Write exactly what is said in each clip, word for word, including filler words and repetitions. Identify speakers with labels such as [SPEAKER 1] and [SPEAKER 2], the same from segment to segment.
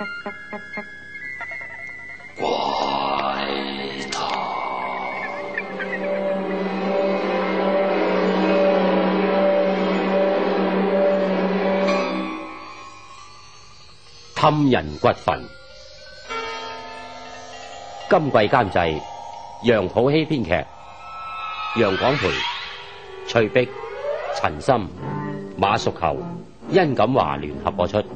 [SPEAKER 1] 怪談
[SPEAKER 2] 氹人骨墳。今季監製楊普希，編劇楊廣培、翠碧、陳森、馬淑球、殷錦華聯合播出。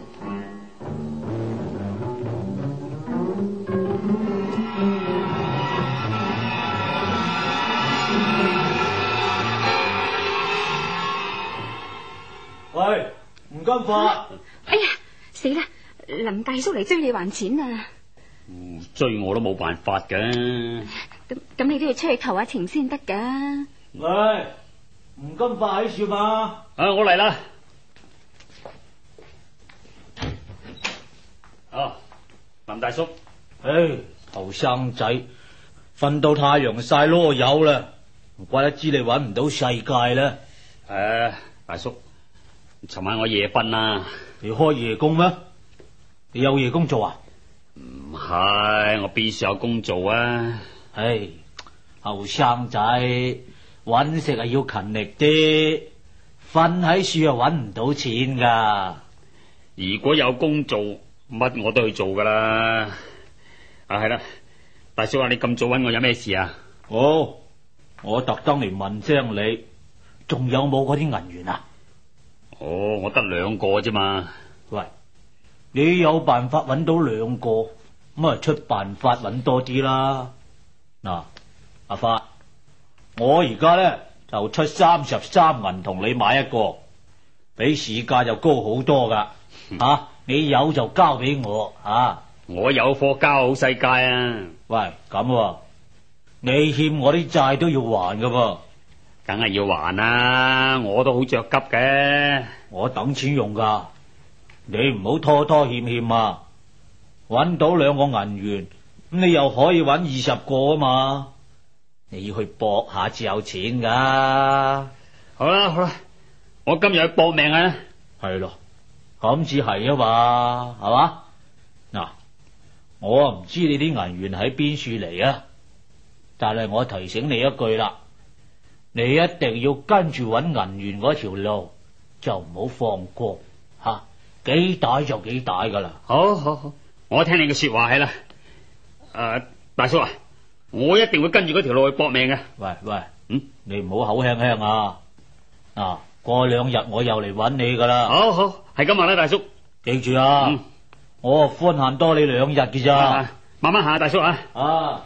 [SPEAKER 3] 喂，唔金發！
[SPEAKER 4] 哎呀，死啦！林大叔嚟追你還錢啊！
[SPEAKER 5] 嗯、追我都冇辦法嘅。
[SPEAKER 4] 咁咁，你都要出去求下情先得噶。
[SPEAKER 3] 喂，唔金發喺處嘛？
[SPEAKER 5] 啊，我嚟啦！啊，林大叔。
[SPEAKER 3] 唉，後生仔瞓到太陽曬囉柚啦，唔怪得知你搵唔到世界啦。
[SPEAKER 5] 誒、啊，大叔，尋晚我夜瞓啦。
[SPEAKER 3] 你開夜工咩？你有夜工做啊？
[SPEAKER 5] 唔係，我邊時有工做啊？
[SPEAKER 3] 唉，後生仔搵食係要勤力啲，瞓喺樹啊搵唔到錢噶。
[SPEAKER 5] 如果有工做，乜我都去做噶啦。啊，係啦，大叔啊，你咁早搵我有咩事啊？
[SPEAKER 3] 哦，我特登嚟問聲你，仲有冇嗰啲銀元啊？
[SPEAKER 5] 哦，我得兩個啫嘛。
[SPEAKER 3] 喂，你有辦法搵到兩個，咁啊出辦法搵多啲啦。嗱，阿發，我而家咧就出三十三銀同你買一個，比市價就高好多噶。吓、啊，你有就交俾我啊！
[SPEAKER 5] 我有貨交好世界啊！
[SPEAKER 3] 喂，咁、啊、你欠我啲債都要還噶噃。
[SPEAKER 5] 梗係要還啦，我都好着急嘅。
[SPEAKER 3] 我等錢用噶，你唔好拖拖欠欠啊！搵到兩個銀元，咁你又可以搵二十個啊嘛！你要去搏下至有錢噶。
[SPEAKER 5] 好啦好啦，我今日去搏命啊！
[SPEAKER 3] 係咯，咁至係啊嘛，係嘛？嗱，我唔知你啲銀元喺邊處嚟啊，但係我提醒你一句啦。你一定要跟住搵銀元嗰條路，就唔好放過吓，幾大就幾大噶啦。
[SPEAKER 5] 好好好，我聽你嘅說話係啦。誒、呃，大叔啊，我一定會跟住嗰條路去搏命嘅。
[SPEAKER 3] 喂喂，
[SPEAKER 5] 嗯，
[SPEAKER 3] 你唔好口輕輕啊！嗱，過兩日我又嚟搵你噶啦。
[SPEAKER 5] 好好，係咁話啦，大叔。
[SPEAKER 3] 記住啊，嗯、我寬限多你兩日嘅咋、
[SPEAKER 5] 啊。慢慢行啊，大叔啊。
[SPEAKER 3] 啊。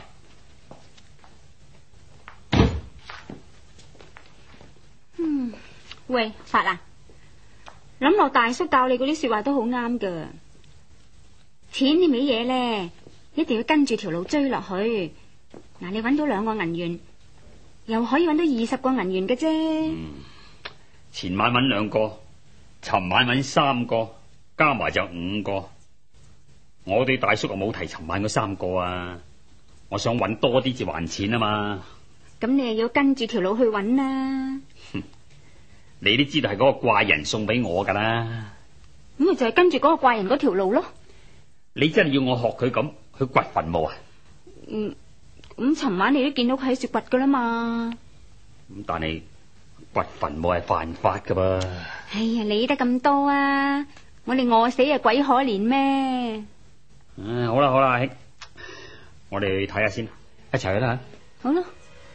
[SPEAKER 4] 喂，發啊，諗落大叔教你嗰啲說話都好啱噶。錢呢味嘢咧，一定要跟住條路追落去。嗱，你搵到兩個銀元，又可以搵到二十個銀元嘅啫。
[SPEAKER 5] 嗯，前晚搵兩個，尋晚搵三個，加埋就五個。我對大叔啊冇提尋晚嗰三個啊，我想搵多啲至還錢啊嘛。
[SPEAKER 4] 咁你又要跟住條路去搵啦。
[SPEAKER 5] 你都知道係嗰個怪人送俾我噶啦，
[SPEAKER 4] 咁咪就係跟住嗰個怪人嗰條路咯。
[SPEAKER 5] 你真係要我學佢咁去掘墳墓啊？
[SPEAKER 4] 嗯，咁尋晚你都見到佢喺處掘噶啦嘛。
[SPEAKER 5] 咁但係掘墳墓係犯法噶噃。
[SPEAKER 4] 哎呀，理得咁多啊！我哋餓死啊，鬼可憐咩？
[SPEAKER 5] 嗯，好啦好啦，阿兄，我哋去睇下先，一齊去啦吓。
[SPEAKER 4] 好啦。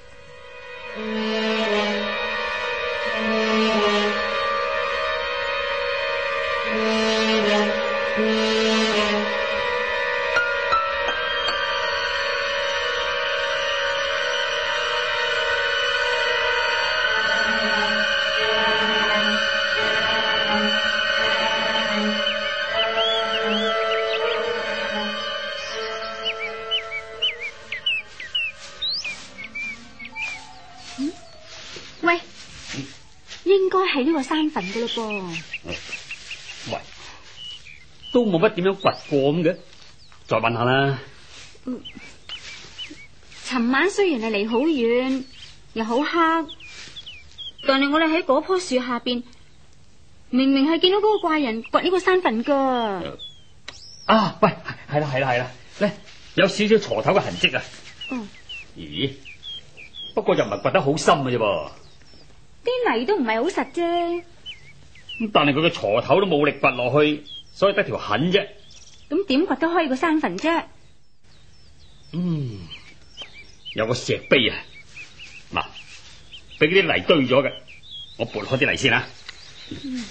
[SPEAKER 4] 係呢個山墳噶啦噃。
[SPEAKER 5] 喂，都冇乜點樣掘過咁嘅，再問下啦。
[SPEAKER 4] 嗯，尋晚雖然係離好遠，又好黑，但係我哋喺嗰棵樹下邊，明明係見到嗰個怪人掘呢個山墳噶。
[SPEAKER 5] 啊，喂，係啦係啦係啦，咧有少少鋤頭嘅痕跡啊。
[SPEAKER 4] 嗯。
[SPEAKER 5] 咦？不過又唔係掘得好深嘅啫噃。
[SPEAKER 4] 啲泥都唔係好實啫。
[SPEAKER 5] 咁但係佢嘅鋤頭都冇力掘落去，所以得條痕啫。
[SPEAKER 4] 咁點掘得開個山墳啫？
[SPEAKER 5] 嗯，有個石碑啊，嗱，俾啲泥堆咗嘅，我撥開啲泥先啊。
[SPEAKER 4] 嗯，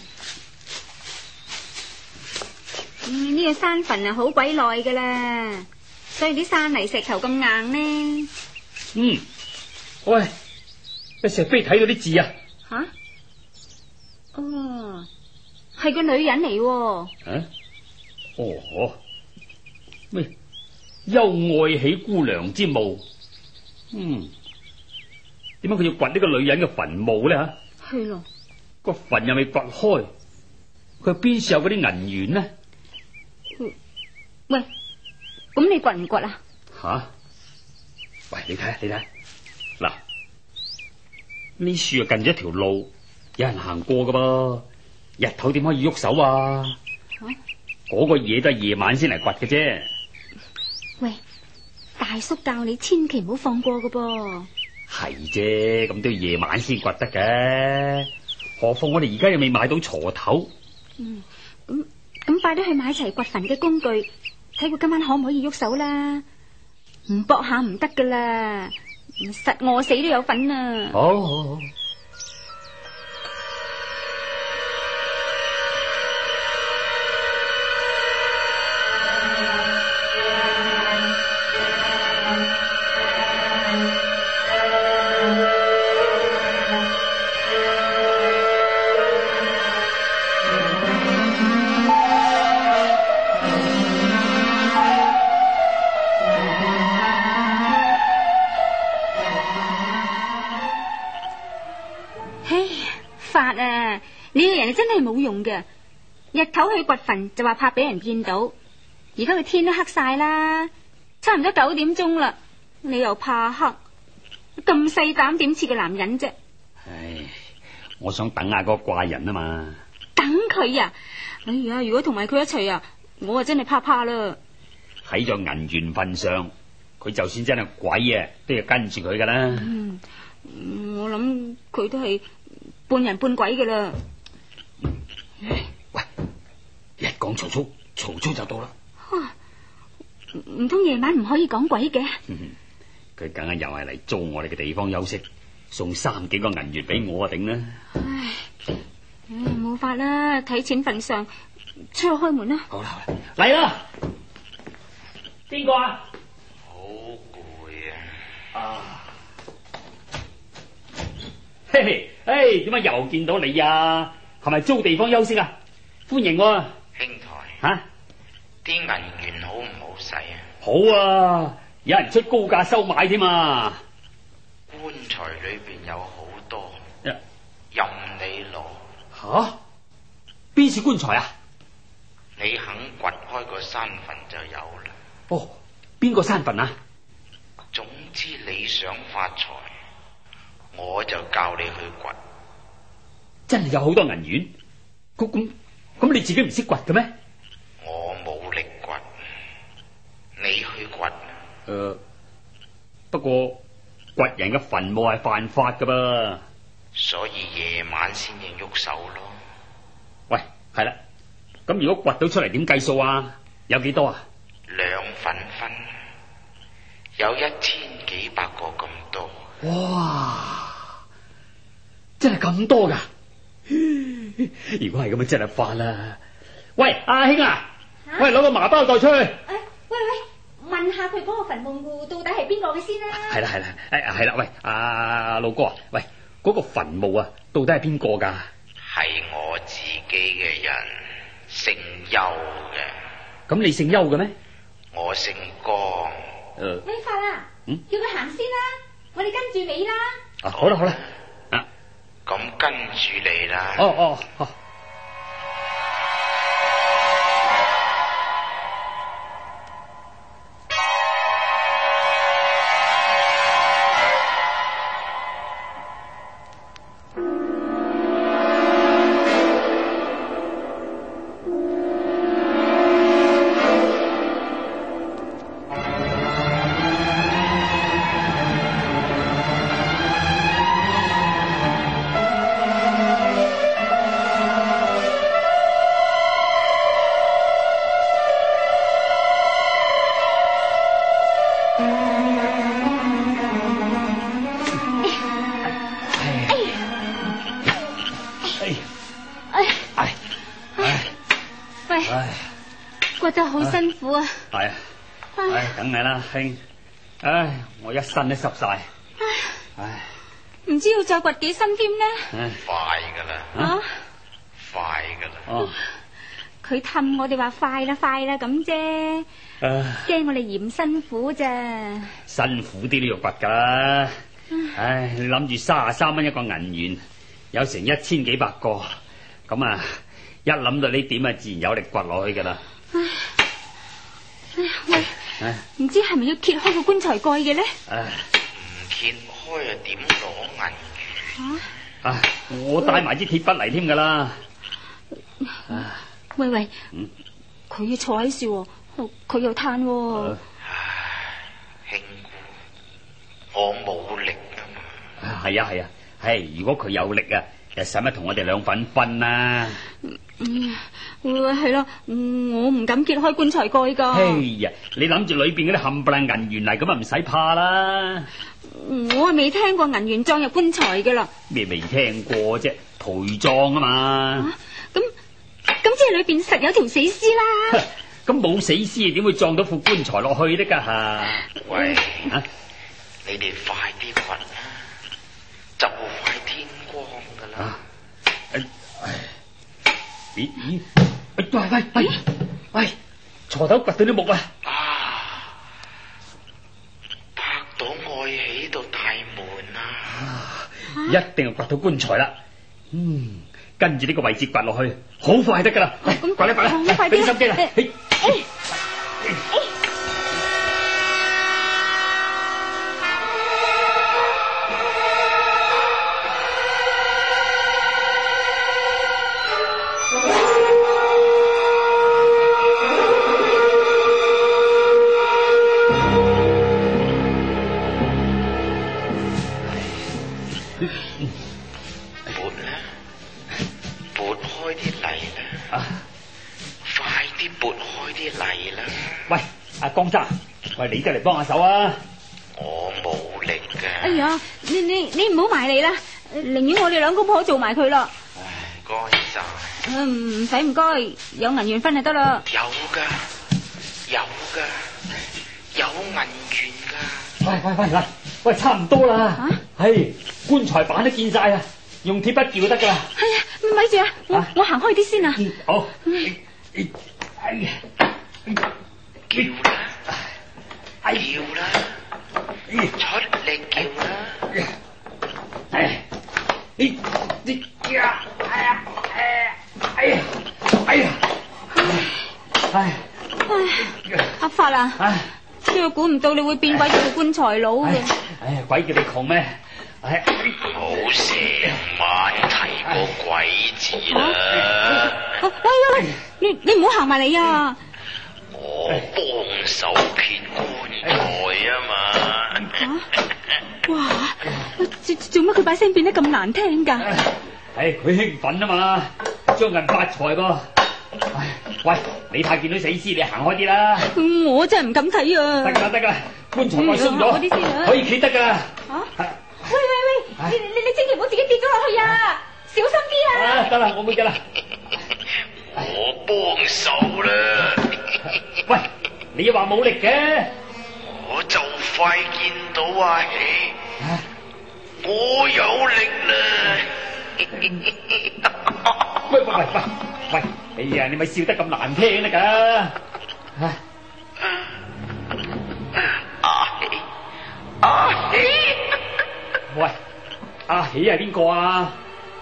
[SPEAKER 4] 嗯，呢個山墳啊好鬼耐噶啦，所以啲山泥石頭咁硬呢。
[SPEAKER 5] 嗯，喂，喺石碑睇到啲字啊。
[SPEAKER 4] 吓、啊？哦，係個女人嚟喎。
[SPEAKER 5] 啊？哦，咩？幽愛喜姑娘之墓。嗯，點解佢要掘呢個女人嘅墳墓咧？吓，
[SPEAKER 4] 係咯，
[SPEAKER 5] 個墳又未掘開，佢邊處有嗰啲銀元呢？
[SPEAKER 4] 喂，咁你掘唔掘啊？
[SPEAKER 5] 吓？喂，你睇下，你睇下，嗱，呢樹啊近咗一條路，有人行過噶噃，日頭點可以喐手啊？嗰、啊、個嘢都係夜晚先嚟掘嘅啫。
[SPEAKER 4] 喂，大叔教你千祈唔好放過噶噃。
[SPEAKER 5] 係啫，咁都要夜晚先掘得嘅。何況我哋而家又未買到鋤頭。
[SPEAKER 4] 嗯，咁咁快啲去買齊掘墳嘅工具，睇佢今晚可唔可以喐手啦。唔搏下唔得噶啦，實餓死都有份啊！
[SPEAKER 5] 好好好。
[SPEAKER 4] 呢個人真係冇用嘅，日頭去掘墳就話怕俾人見到，而家個天都黑晒啦，差唔多九點鐘啦，你又怕黑，咁細膽點似個男人啫？
[SPEAKER 5] 唉，我想等下嗰個怪人啊嘛。
[SPEAKER 4] 等佢啊？哎呀，如果同埋佢一齊啊，我啊真係怕怕啦。
[SPEAKER 5] 睇咗銀元份上，佢就算真係鬼啊，都要跟住佢噶啦。
[SPEAKER 4] 嗯，我諗佢都係半人半鬼噶啦。
[SPEAKER 5] 喂，一講曹操，曹操就到啦。
[SPEAKER 4] 唔通夜晚唔可以講鬼嘅？
[SPEAKER 5] 佢梗係又係嚟租我哋嘅地方休息，送三幾個銀元俾我啊，頂啦！
[SPEAKER 4] 唉，唉，冇法啦，睇錢份上，出去開門啦。
[SPEAKER 5] 好啦，嚟啦！邊個啊？
[SPEAKER 1] 好攰啊！
[SPEAKER 5] 啊！嘿嘿，誒，點解又見到你啊？係咪租地方休息啊？歡迎喎，
[SPEAKER 1] 兄台。
[SPEAKER 5] 吓？
[SPEAKER 1] 啲銀元好唔好使啊？
[SPEAKER 5] 好啊，有人出高價收買添啊！
[SPEAKER 1] 棺材裏邊有好多，
[SPEAKER 5] 呀
[SPEAKER 1] 任你攞。
[SPEAKER 5] 吓？邊處棺材啊？
[SPEAKER 1] 你肯掘開個山墳就有啦。
[SPEAKER 5] 哦，邊個山墳啊？
[SPEAKER 1] 總之你想發財，我就教你去掘。
[SPEAKER 5] 真係有好多銀元？咁咁咁，你自己唔識掘嘅咩？
[SPEAKER 1] 我冇力掘，你去掘。誒、
[SPEAKER 5] 呃，不過掘人嘅墳墓係犯法噶噃，
[SPEAKER 1] 所以夜晚先至喐手咯。
[SPEAKER 5] 喂，係啦，咁如果掘到出嚟點計數啊？有幾多啊？
[SPEAKER 1] 兩份分，有一千幾百個咁多。
[SPEAKER 5] 哇，真係咁多噶！如果係咁啊，真係發啦！喂，阿兄啊，啊喂，攞個麻包袋出去。誒，喂
[SPEAKER 4] 喂，問下佢嗰個墳墓到底係邊個嘅先啦？
[SPEAKER 5] 係啦係啦，誒係啦，喂，阿老哥啊，喂，嗰個墳墓啊，到底係邊個噶？
[SPEAKER 1] 係我自己嘅人，姓邱嘅。咁
[SPEAKER 5] 你姓邱嘅咩？
[SPEAKER 1] 我姓江。
[SPEAKER 5] 誒，
[SPEAKER 4] 威發啦，嗯，叫佢行先啦，我哋跟住你啦。
[SPEAKER 5] 啊，好啦好啦，啊，
[SPEAKER 1] 咁跟住你啦。
[SPEAKER 5] 哦哦哦。
[SPEAKER 4] 唉，掘得好辛苦啊！
[SPEAKER 5] 係啊，唉，梗係啦，兄，唉，我一身都濕晒，唉，
[SPEAKER 4] 唔知要再掘幾深添呢？
[SPEAKER 5] 唉，
[SPEAKER 1] 快噶啦，
[SPEAKER 4] 啊，
[SPEAKER 1] 快噶啦。
[SPEAKER 5] 哦，
[SPEAKER 4] 佢氹我哋話快啦快啦咁啫，
[SPEAKER 5] 唉，
[SPEAKER 4] 驚我哋嫌辛苦咋。
[SPEAKER 5] 辛苦啲都要掘噶啦，唉，你諗住三十三蚊一個銀元，有成一千幾百個，咁啊，一諗到呢點啊，自然有力掘落去噶啦。
[SPEAKER 4] 唉，喂，
[SPEAKER 5] 唉，
[SPEAKER 4] 唔知係咪要揭開個棺材蓋嘅咧？
[SPEAKER 5] 唉，
[SPEAKER 1] 唔揭開啊，點攞銀元？
[SPEAKER 4] 吓，
[SPEAKER 5] 啊，我帶埋支鐵筆嚟添噶啦。啊，
[SPEAKER 4] 喂喂，
[SPEAKER 5] 嗯，
[SPEAKER 4] 佢要坐喺樹，佢又嘆喎。
[SPEAKER 1] 唉，兄姑，我冇力啊嘛。
[SPEAKER 5] 係啊係啊，係，如果佢有力啊，就使乜同我哋兩份分啊？
[SPEAKER 4] 嗯，喂喂，係咯，嗯我唔敢揭開棺材蓋噶。
[SPEAKER 5] 哎呀，你諗住裏邊嗰啲冚唪唥銀元嚟，咁啊唔使怕啦。
[SPEAKER 4] 我係未聽過銀元裝入棺材噶啦。
[SPEAKER 5] 咩未聽過啫？陪葬啊嘛。
[SPEAKER 4] 咁咁即係裏邊實有條死屍啦。
[SPEAKER 5] 咁冇死屍點會撞到副棺材落去得噶吓？
[SPEAKER 1] 喂，
[SPEAKER 5] 啊，
[SPEAKER 1] 你哋快啲掘啦，就快天光噶啦。
[SPEAKER 5] 唉，咦咦，喂喂喂喂，鋤頭掘到啲木啊！
[SPEAKER 1] 啊，拍到愛喜到大門啊！
[SPEAKER 5] 一定係掘到棺材啦。嗯，跟住呢個位置掘落去，好快得噶啦。
[SPEAKER 4] 咁
[SPEAKER 5] 掘啦掘啦，
[SPEAKER 4] 咁快啲
[SPEAKER 5] 俾心機啦。嘿
[SPEAKER 1] 撥啦，撥開啲泥啦，
[SPEAKER 5] 啊，
[SPEAKER 1] 快啲撥開啲泥啦！
[SPEAKER 5] 喂，阿江生，喂，你都嚟幫下手啊！
[SPEAKER 1] 我冇力噶。
[SPEAKER 4] 哎呀，你你你唔好埋嚟啦，寧願我哋兩公婆做埋佢啦。
[SPEAKER 1] 唉，該晒。
[SPEAKER 4] 嗯，唔使唔該，有銀元分就得啦。
[SPEAKER 1] 有噶，有噶，有銀元噶。
[SPEAKER 5] 喂喂喂，嗱，喂，差唔多啦。
[SPEAKER 4] 啊，
[SPEAKER 5] 係棺材板都見晒啦，用鐵筆撬就得噶啦。
[SPEAKER 4] 係啊，咪住啊，我我行開啲先啊。
[SPEAKER 5] 嗯，好。哎呀，
[SPEAKER 1] 叫啦，叫啦，出力叫啦！
[SPEAKER 5] 哎，你你呀，哎呀，哎呀，哎呀，哎呀，哎，
[SPEAKER 4] 阿發啊，
[SPEAKER 5] 哎，
[SPEAKER 4] 真係估唔到你會變鬼做棺材佬嘅。
[SPEAKER 5] 哎呀，鬼叫你窮咩？哎，
[SPEAKER 1] 好成晚提過鬼字啦，
[SPEAKER 4] 喂喂喂，你你唔好行埋嚟啊！
[SPEAKER 1] 我幫手揭棺材啊嘛。
[SPEAKER 4] 哇，做做乜佢把聲變得咁難聽噶？
[SPEAKER 5] 唉，佢興奮啊嘛，將人發財噃。唉，喂，你太見到死屍，你行開啲啦。
[SPEAKER 4] 嗯我真係唔敢睇啊！
[SPEAKER 5] 得噶啦，得噶啦，棺材蓋鬆
[SPEAKER 4] 嗯行開啲先啊
[SPEAKER 5] 咗，可以企得噶啦。
[SPEAKER 4] 啊！喂喂喂，你你你千祈唔好自己跌咗落去啊！小心啲啊！
[SPEAKER 5] 啊，得啦，我會噶啦。
[SPEAKER 1] 我幫手啦，
[SPEAKER 5] 喂，你又話冇力嘅？
[SPEAKER 1] 我就快見到阿喜，
[SPEAKER 5] 啊
[SPEAKER 1] 我有力啦。
[SPEAKER 5] 喂喂喂喂喂，哎呀，你咪笑得咁難聽得噶？啊，
[SPEAKER 1] 阿喜，阿喜，
[SPEAKER 5] 喂，阿喜係邊個啊？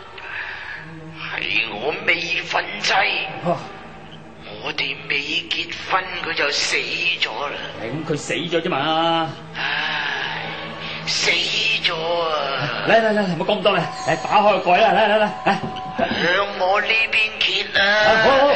[SPEAKER 1] 係我未婚妻，
[SPEAKER 5] 哦，
[SPEAKER 1] 我哋未結婚佢就死咗啦。
[SPEAKER 5] 咁佢死咗啫嘛。
[SPEAKER 1] 唉，死咗啊！
[SPEAKER 5] 嚟嚟嚟，唔好講咁多啦，嚟打開個蓋啦，嚟嚟嚟，嚟。
[SPEAKER 1] 向我呢邊揭
[SPEAKER 5] 好
[SPEAKER 1] 啦！
[SPEAKER 5] 好，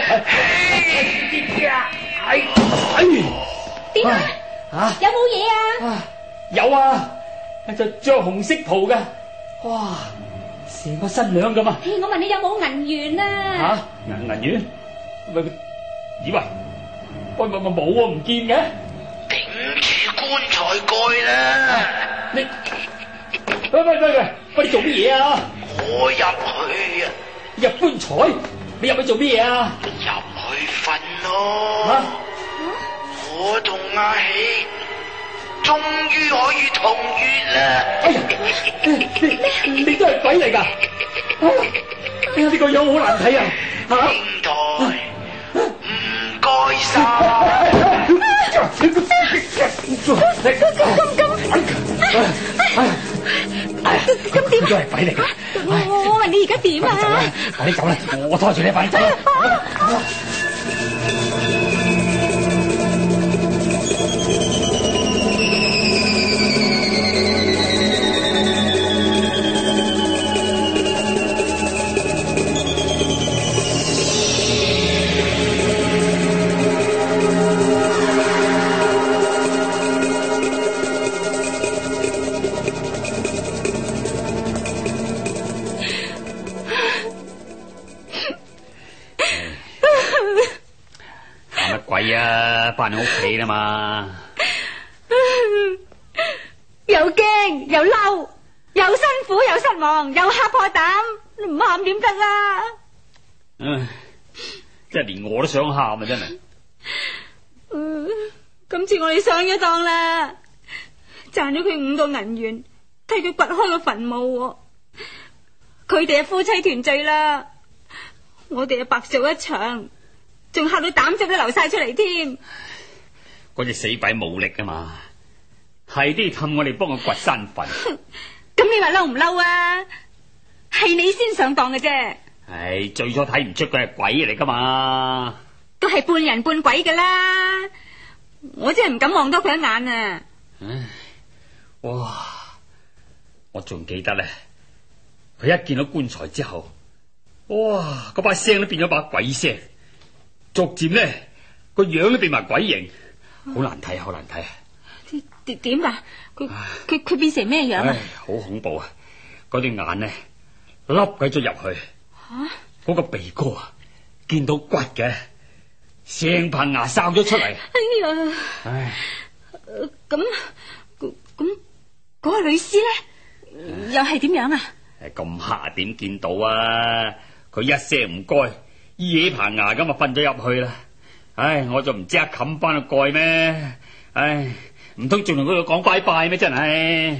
[SPEAKER 5] 哎哎，
[SPEAKER 4] 點啊？
[SPEAKER 5] 啊
[SPEAKER 4] 有冇嘢啊？
[SPEAKER 5] 啊有啊，就着紅色袍嘅，哇，成個新娘咁啊！
[SPEAKER 4] 嘿，我問你有冇銀元啊？
[SPEAKER 5] 吓銀銀元，喂，以為喂喂喂冇啊，唔見嘅。
[SPEAKER 1] 頂住棺材蓋啦！
[SPEAKER 5] 你喂喂喂喂，喂你做乜嘢啊？
[SPEAKER 1] 我入去啊！
[SPEAKER 5] 入棺材，你入去做乜嘢啊？
[SPEAKER 1] 入去瞓堂，啊、我同阿喜終於可以同月啦！
[SPEAKER 5] 哎呀，你你都係鬼嚟㗎？哎呀，呢個樣好難睇啊！
[SPEAKER 1] 兄台，唔該晒。
[SPEAKER 4] 咁咁點？
[SPEAKER 5] 都係鬼嚟㗎！
[SPEAKER 4] 我問你而家點啊？
[SPEAKER 5] 快啲走啦！我拖住你，快啲走啦！鬼啊！翻屋企啦嘛，
[SPEAKER 4] 又驚又嬲，又辛苦又失望，又嚇破膽，唔喊點得啦？
[SPEAKER 5] 唉，真係連我都想喊啊！真係。
[SPEAKER 4] 嗯，今次我哋上咗當啦，賺咗佢五個銀元，替佢掘開個墳墓，佢哋係夫妻團聚啦，我哋係白做一場。仲嚇到膽汁都流晒出嚟添，
[SPEAKER 5] 嗰隻死鬼冇力啊嘛，係都要氹我哋幫佢掘山墳。
[SPEAKER 4] 咁你話嬲唔嬲啊？係你先上當嘅啫。
[SPEAKER 5] 唉，最初睇唔出佢係鬼嚟噶嘛，
[SPEAKER 4] 都係半人半鬼噶啦，我真係唔敢望多佢一眼啊！
[SPEAKER 5] 唉，哇！我仲記得咧，佢一見到棺材之後，哇！嗰把聲都變咗把鬼聲。逐漸咧個樣都變埋鬼形，好難睇，好難睇啊！
[SPEAKER 4] 點點啊？佢佢佢變成咩樣啊？
[SPEAKER 5] 好恐怖啊！嗰對眼咧凹鬼咗入去，吓嗰、啊、個鼻哥啊見到骨嘅，成棚牙哨咗出嚟。哎呀！唉，
[SPEAKER 4] 咁咁咁嗰個女屍咧又係點樣啊？
[SPEAKER 5] 誒，咁黑點見到啊？佢一聲唔該。依起棚牙咁啊，瞓咗入去啦！唉，我就唔知刻冚翻個蓋咩？唉，唔通仲同佢講拜拜咩？真係！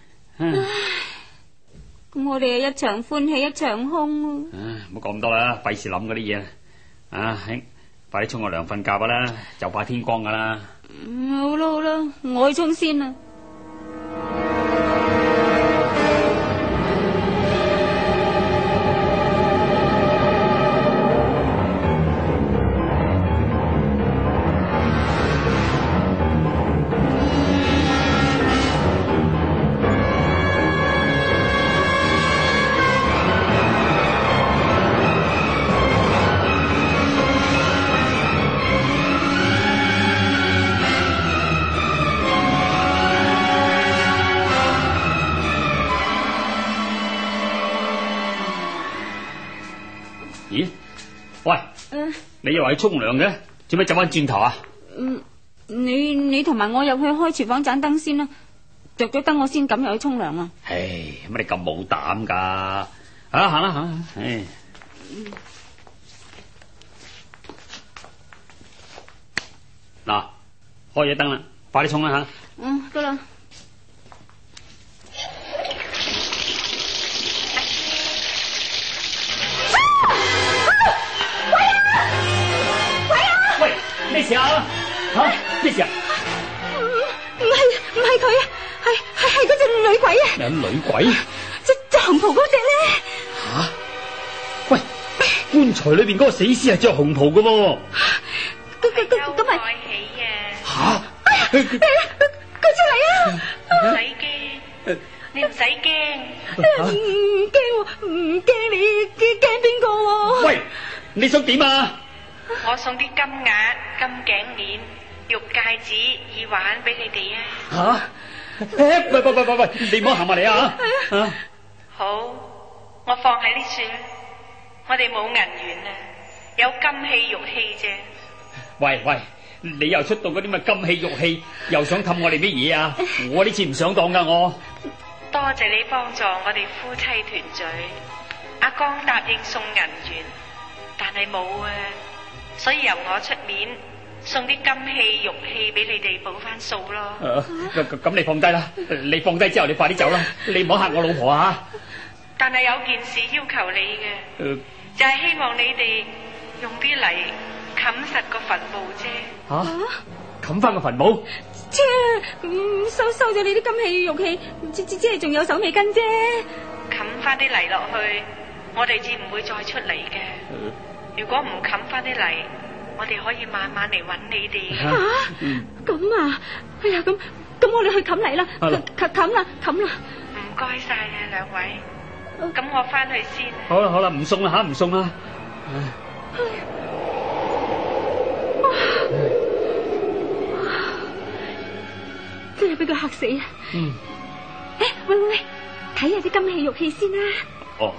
[SPEAKER 4] 咁我哋係一場歡喜一場空。
[SPEAKER 5] 唉，唔好講咁多啦，費事諗嗰啲嘢。啊，兄，快啲沖個涼瞓覺啦，就快天光噶啦。
[SPEAKER 4] 嗯，好啦好啦，我去沖先啦。
[SPEAKER 5] 咦？喂，嗯、你又話去沖涼嘅，做咩走翻轉頭啊？
[SPEAKER 4] 嗯，你你同埋我入去開廚房盞燈先啦，着咗燈我先敢入去沖涼啊！
[SPEAKER 5] 唉，乜你咁冇膽噶？啊，行啦行啦，唉，嗱、嗯，開咗燈啦，快啲沖啦吓！
[SPEAKER 4] 嗯，得啦。
[SPEAKER 5] 咩事啊？吓咩事啊？
[SPEAKER 4] 唔唔係唔係佢啊，係係係嗰隻女鬼啊！
[SPEAKER 5] 有女鬼？
[SPEAKER 4] 隻隻紅袍嗰隻咧？
[SPEAKER 5] 吓！喂，棺材裏邊嗰個死屍係着紅袍嘅喎。
[SPEAKER 4] 咁咁咁咁咪？
[SPEAKER 5] 吓！
[SPEAKER 4] 佢佢出嚟啊！
[SPEAKER 6] 唔使驚，你唔使驚。
[SPEAKER 4] 唔驚唔驚，你驚邊個？
[SPEAKER 5] 喂，你想點啊？
[SPEAKER 6] 我送啲金額、金頸鏈、玉戒指、耳環俾你哋啊！
[SPEAKER 5] 吓！喂喂喂喂喂，你唔好行埋嚟啊！啊！
[SPEAKER 6] 好，我放喺呢處。我哋冇銀元啊，有金器玉器啫。
[SPEAKER 5] 喂喂，你又出到嗰啲乜金器玉器，又想氹我哋乜嘢啊？我呢次唔上當噶，我。
[SPEAKER 6] 多謝你幫助我哋夫妻團聚。阿江答應送銀元，但係冇啊。 所以由我出面送啲金器玉器俾你哋補翻數咯。
[SPEAKER 5] 咁咁你放低啦，你放低之後你快啲走啦，你唔好嚇我老婆啊！
[SPEAKER 6] 但係有件事要求你嘅，
[SPEAKER 5] 呃、
[SPEAKER 6] 就係希望你哋用啲泥冚實個墳墓啫。
[SPEAKER 5] 吓、啊，冚翻個墳墓？
[SPEAKER 4] 切，咁收收咗你啲金器玉器，只只只係仲有手尾跟啫。
[SPEAKER 6] 冚翻啲泥落去，我哋至唔會再出嚟嘅。
[SPEAKER 5] 呃、
[SPEAKER 6] 如果唔冚翻啲泥，我哋可以慢慢嚟揾你哋。
[SPEAKER 4] 吓，咁啊？哎呀，咁咁我哋去冚泥啦，冚冚啦，冚啦。
[SPEAKER 6] 唔該晒啊，兩位。咁我翻去先。
[SPEAKER 5] 好啦好啦，唔送啦吓，唔送啦。
[SPEAKER 4] 真係俾佢嚇死啊！
[SPEAKER 5] 嗯。
[SPEAKER 4] 誒，喂喂喂，睇下啲金器玉器先啦。
[SPEAKER 5] 哦。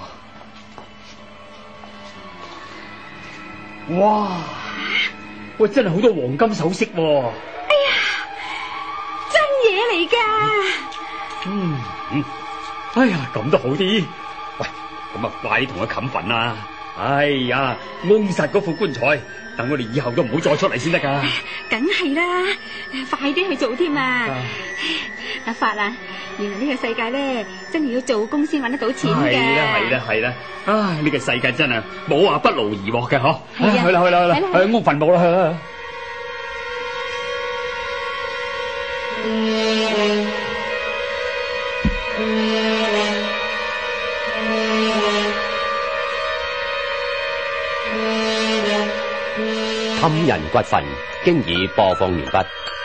[SPEAKER 5] 哇！喂，真係好多黃金首飾喎。
[SPEAKER 4] 哎呀，真嘢嚟噶。
[SPEAKER 5] 嗯嗯。哎呀，咁都好啲。喂，咁啊，快啲同佢冚墳啦！哎呀，掹實嗰副棺材，等我哋以後都唔好再出嚟先得噶。
[SPEAKER 4] 梗係啦，快啲去做添啊！阿發啊，原來呢個世界咧，真係要做工先揾得到錢嘅。
[SPEAKER 5] 係啦係啦係啦，唉，呢個世界真係冇話不勞而獲嘅嗬。
[SPEAKER 4] 係啊，
[SPEAKER 5] 去啦去啦去啦，去屋墳墓啦去啦。
[SPEAKER 2] 冚人掘墳經已播放完畢。